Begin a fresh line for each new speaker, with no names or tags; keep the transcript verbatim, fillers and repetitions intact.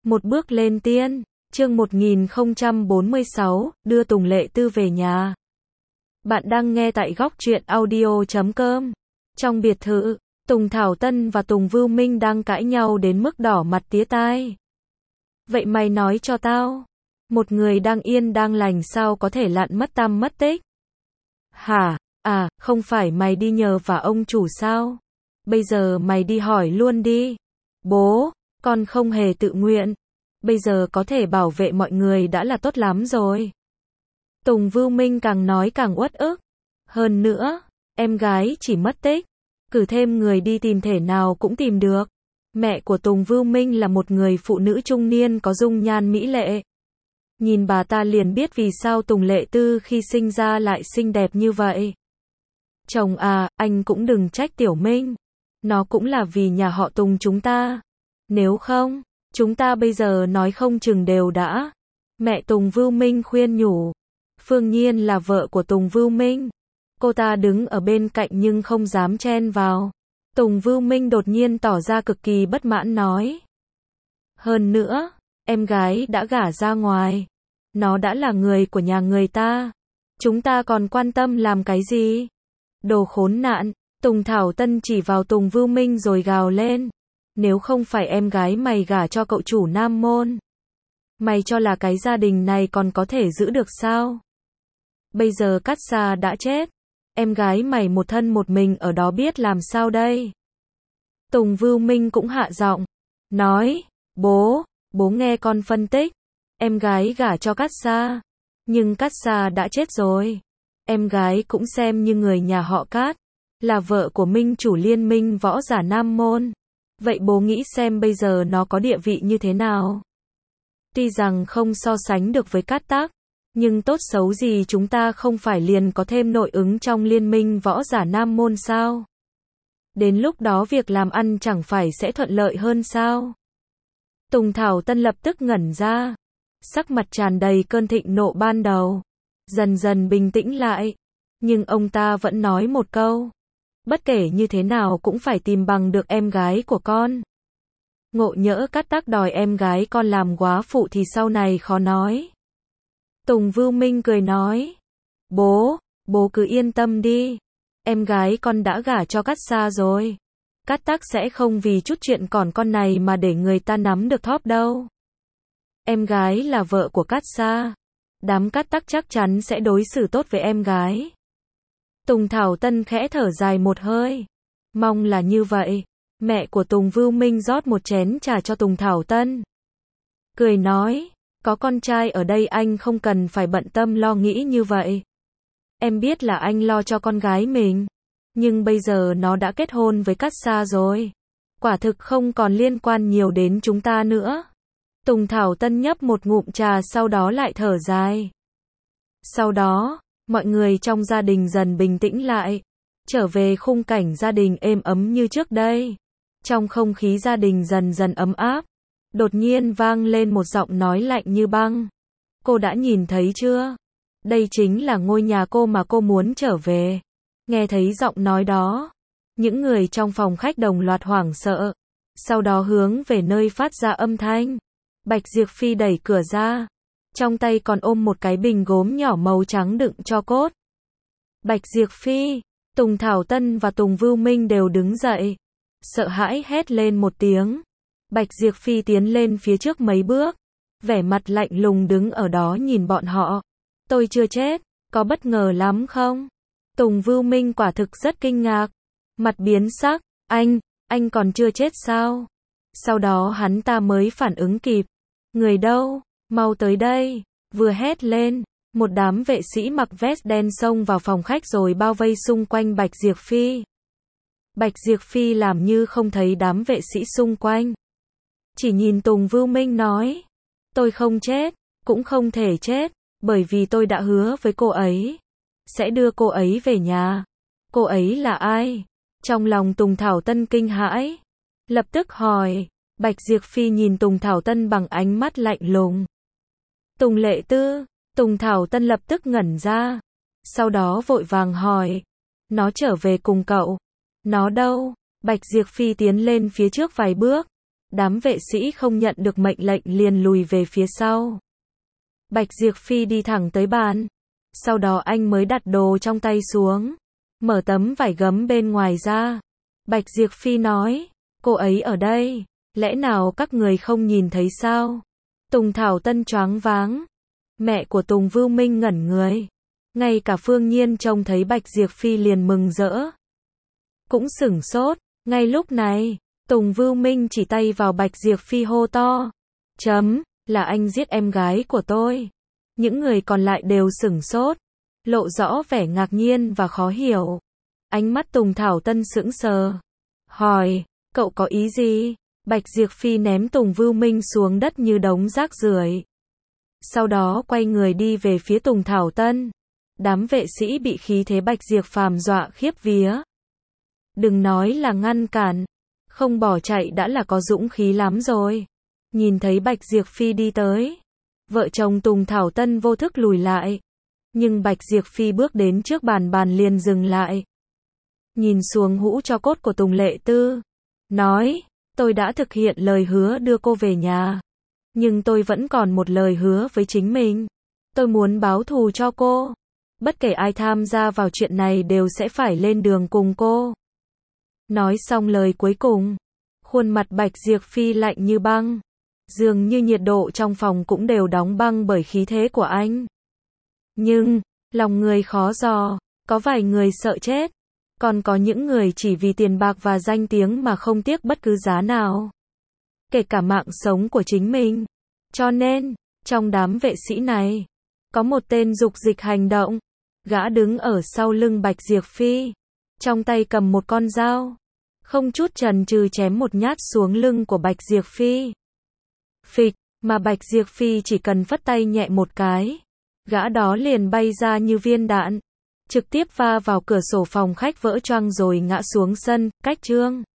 Một bước lên tiên, chương một nghìn không trăm bốn mươi sáu, đưa Tùng Lệ Tư về nhà. Bạn đang nghe tại góc truyện audio chấm com. Trong biệt thự, Tùng Thảo Tân và Tùng Vưu Minh đang cãi nhau đến mức đỏ mặt tía tai. Vậy mày nói cho tao, một người đang yên đang lành sao có thể lặn mất tăm mất tích? Hả? À, không phải mày đi nhờ vả ông chủ sao? Bây giờ mày đi hỏi luôn đi. Bố, con không hề tự nguyện. Bây giờ có thể bảo vệ mọi người đã là tốt lắm rồi. Tùng Vưu Minh càng nói càng uất ức. Hơn nữa, em gái chỉ mất tích. Cử thêm người đi tìm thể nào cũng tìm được. Mẹ của Tùng Vưu Minh là một người phụ nữ trung niên có dung nhan mỹ lệ. Nhìn bà ta liền biết vì sao Tùng Lệ Tư khi sinh ra lại xinh đẹp như vậy. Chồng à, anh cũng đừng trách Tiểu Minh. Nó cũng là vì nhà họ Tùng chúng ta. Nếu không, chúng ta bây giờ nói không chừng đều đã. Mẹ Tùng Vưu Minh khuyên nhủ. Phương Nhiên là vợ của Tùng Vưu Minh. Cô ta đứng ở bên cạnh nhưng không dám chen vào. Tùng Vưu Minh đột nhiên tỏ ra cực kỳ bất mãn nói. Hơn nữa, em gái đã gả ra ngoài. Nó đã là người của nhà người ta. Chúng ta còn quan tâm làm cái gì? Đồ khốn nạn, Tùng Thảo Tân chỉ vào Tùng Vưu Minh rồi gào lên. Nếu không phải em gái mày gả cho cậu chủ Nam Môn, mày cho là cái gia đình này còn có thể giữ được sao? Bây giờ Cát Sa đã chết, em gái mày một thân một mình ở đó biết làm sao đây? Tùng Vưu Minh cũng hạ giọng, nói, bố, bố nghe con phân tích, em gái gả cho Cát Sa, nhưng Cát Sa đã chết rồi. Em gái cũng xem như người nhà họ Cát, là vợ của Minh chủ liên minh võ giả Nam Môn. Vậy bố nghĩ xem bây giờ nó có địa vị như thế nào? Tuy rằng không so sánh được với Cát Tác, nhưng tốt xấu gì chúng ta không phải liền có thêm nội ứng trong liên minh võ giả Nam Môn sao? Đến lúc đó việc làm ăn chẳng phải sẽ thuận lợi hơn sao? Tùng Thảo Tân lập tức ngẩn ra, sắc mặt tràn đầy cơn thịnh nộ ban đầu, dần dần bình tĩnh lại, nhưng ông ta vẫn nói một câu. Bất kể như thế nào cũng phải tìm bằng được em gái của con. Ngộ nhỡ Cát Tác đòi em gái con làm góa phụ thì sau này khó nói. Tùng Vưu Minh cười nói. Bố, bố cứ yên tâm đi. Em gái con đã gả cho Cát Sa rồi. Cát Tác sẽ không vì chút chuyện còn con này mà để người ta nắm được thóp đâu. Em gái là vợ của Cát Sa. Đám Cát Tác chắc chắn sẽ đối xử tốt với em gái. Tùng Thảo Tân khẽ thở dài một hơi. Mong là như vậy. Mẹ của Tùng Vưu Minh rót một chén trà cho Tùng Thảo Tân. Cười nói, có con trai ở đây anh không cần phải bận tâm lo nghĩ như vậy. Em biết là anh lo cho con gái mình. Nhưng bây giờ nó đã kết hôn với Cát Sa rồi. Quả thực không còn liên quan nhiều đến chúng ta nữa. Tùng Thảo Tân nhấp một ngụm trà sau đó lại thở dài. Sau đó, mọi người trong gia đình dần bình tĩnh lại, trở về khung cảnh gia đình êm ấm như trước đây. Trong không khí gia đình dần dần ấm áp, đột nhiên vang lên một giọng nói lạnh như băng. Cô đã nhìn thấy chưa? Đây chính là ngôi nhà cô mà cô muốn trở về. Nghe thấy giọng nói đó, những người trong phòng khách đồng loạt hoảng sợ, sau đó hướng về nơi phát ra âm thanh. Bạch Diệp Phi đẩy cửa ra. Trong tay còn ôm một cái bình gốm nhỏ màu trắng đựng tro cốt. Bạch Diệp Phi, Tùng Thảo Tân và Tùng Vưu Minh đều đứng dậy. Sợ hãi hét lên một tiếng. Bạch Diệp Phi tiến lên phía trước mấy bước. Vẻ mặt lạnh lùng đứng ở đó nhìn bọn họ. Tôi chưa chết, có bất ngờ lắm không? Tùng Vưu Minh quả thực rất kinh ngạc. Mặt biến sắc, anh, anh còn chưa chết sao? Sau đó hắn ta mới phản ứng kịp. Người đâu? Mau tới đây, vừa hét lên, một đám vệ sĩ mặc vest đen xông vào phòng khách rồi bao vây xung quanh Bạch Diệp Phi. Bạch Diệp Phi làm như không thấy đám vệ sĩ xung quanh. Chỉ nhìn Tùng Vưu Minh nói, tôi không chết, cũng không thể chết, bởi vì tôi đã hứa với cô ấy, sẽ đưa cô ấy về nhà. Cô ấy là ai? Trong lòng Tùng Thảo Tân kinh hãi, lập tức hỏi. Bạch Diệp Phi nhìn Tùng Thảo Tân bằng ánh mắt lạnh lùng. Tùng Lệ Tư, Tùng Thảo Tân lập tức ngẩn ra. Sau đó vội vàng hỏi. Nó trở về cùng cậu. Nó đâu? Bạch Diệp Phi tiến lên phía trước vài bước. Đám vệ sĩ không nhận được mệnh lệnh liền lùi về phía sau. Bạch Diệp Phi đi thẳng tới bàn. Sau đó anh mới đặt đồ trong tay xuống. Mở tấm vải gấm bên ngoài ra. Bạch Diệp Phi nói, cô ấy ở đây, lẽ nào các người không nhìn thấy sao? Tùng Thảo Tân choáng váng. Mẹ của Tùng Vưu Minh ngẩn người. Ngay cả Phương Nhiên trông thấy Bạch Diệp Phi liền mừng rỡ. Cũng sửng sốt. Ngay lúc này, Tùng Vưu Minh chỉ tay vào Bạch Diệp Phi hô to. Chấm, là anh giết em gái của tôi. Những người còn lại đều sửng sốt, lộ rõ vẻ ngạc nhiên và khó hiểu. Ánh mắt Tùng Thảo Tân sững sờ. Hỏi, cậu có ý gì? Bạch Diệp Phi ném Tùng Vưu Minh xuống đất như đống rác rưởi. Sau đó quay người đi về phía Tùng Thảo Tân. Đám vệ sĩ bị khí thế Bạch Diệp Phàm dọa khiếp vía. Đừng nói là ngăn cản, không bỏ chạy đã là có dũng khí lắm rồi. Nhìn thấy Bạch Diệp Phi đi tới, vợ chồng Tùng Thảo Tân vô thức lùi lại. Nhưng Bạch Diệp Phi bước đến trước bàn bàn liền dừng lại. Nhìn xuống hũ tro cốt của Tùng Lệ Tư. Nói, tôi đã thực hiện lời hứa đưa cô về nhà. Nhưng tôi vẫn còn một lời hứa với chính mình. Tôi muốn báo thù cho cô. Bất kể ai tham gia vào chuyện này đều sẽ phải lên đường cùng cô. Nói xong lời cuối cùng, khuôn mặt Bạch Diệp Phi lạnh như băng. Dường như nhiệt độ trong phòng cũng đều đóng băng bởi khí thế của anh. Nhưng, lòng người khó dò, có vài người sợ chết, còn có những người chỉ vì tiền bạc và danh tiếng mà không tiếc bất cứ giá nào. Kể cả mạng sống của chính mình. Cho nên, trong đám vệ sĩ này, có một tên dục dịch hành động. Gã đứng ở sau lưng Bạch Diệp Phi, trong tay cầm một con dao. Không chút chần chừ chém một nhát xuống lưng của Bạch Diệp Phi. Phịch, mà Bạch Diệp Phi chỉ cần phất tay nhẹ một cái. Gã đó liền bay ra như viên đạn. Trực tiếp va vào cửa sổ phòng khách vỡ choang rồi ngã xuống sân, cách chương.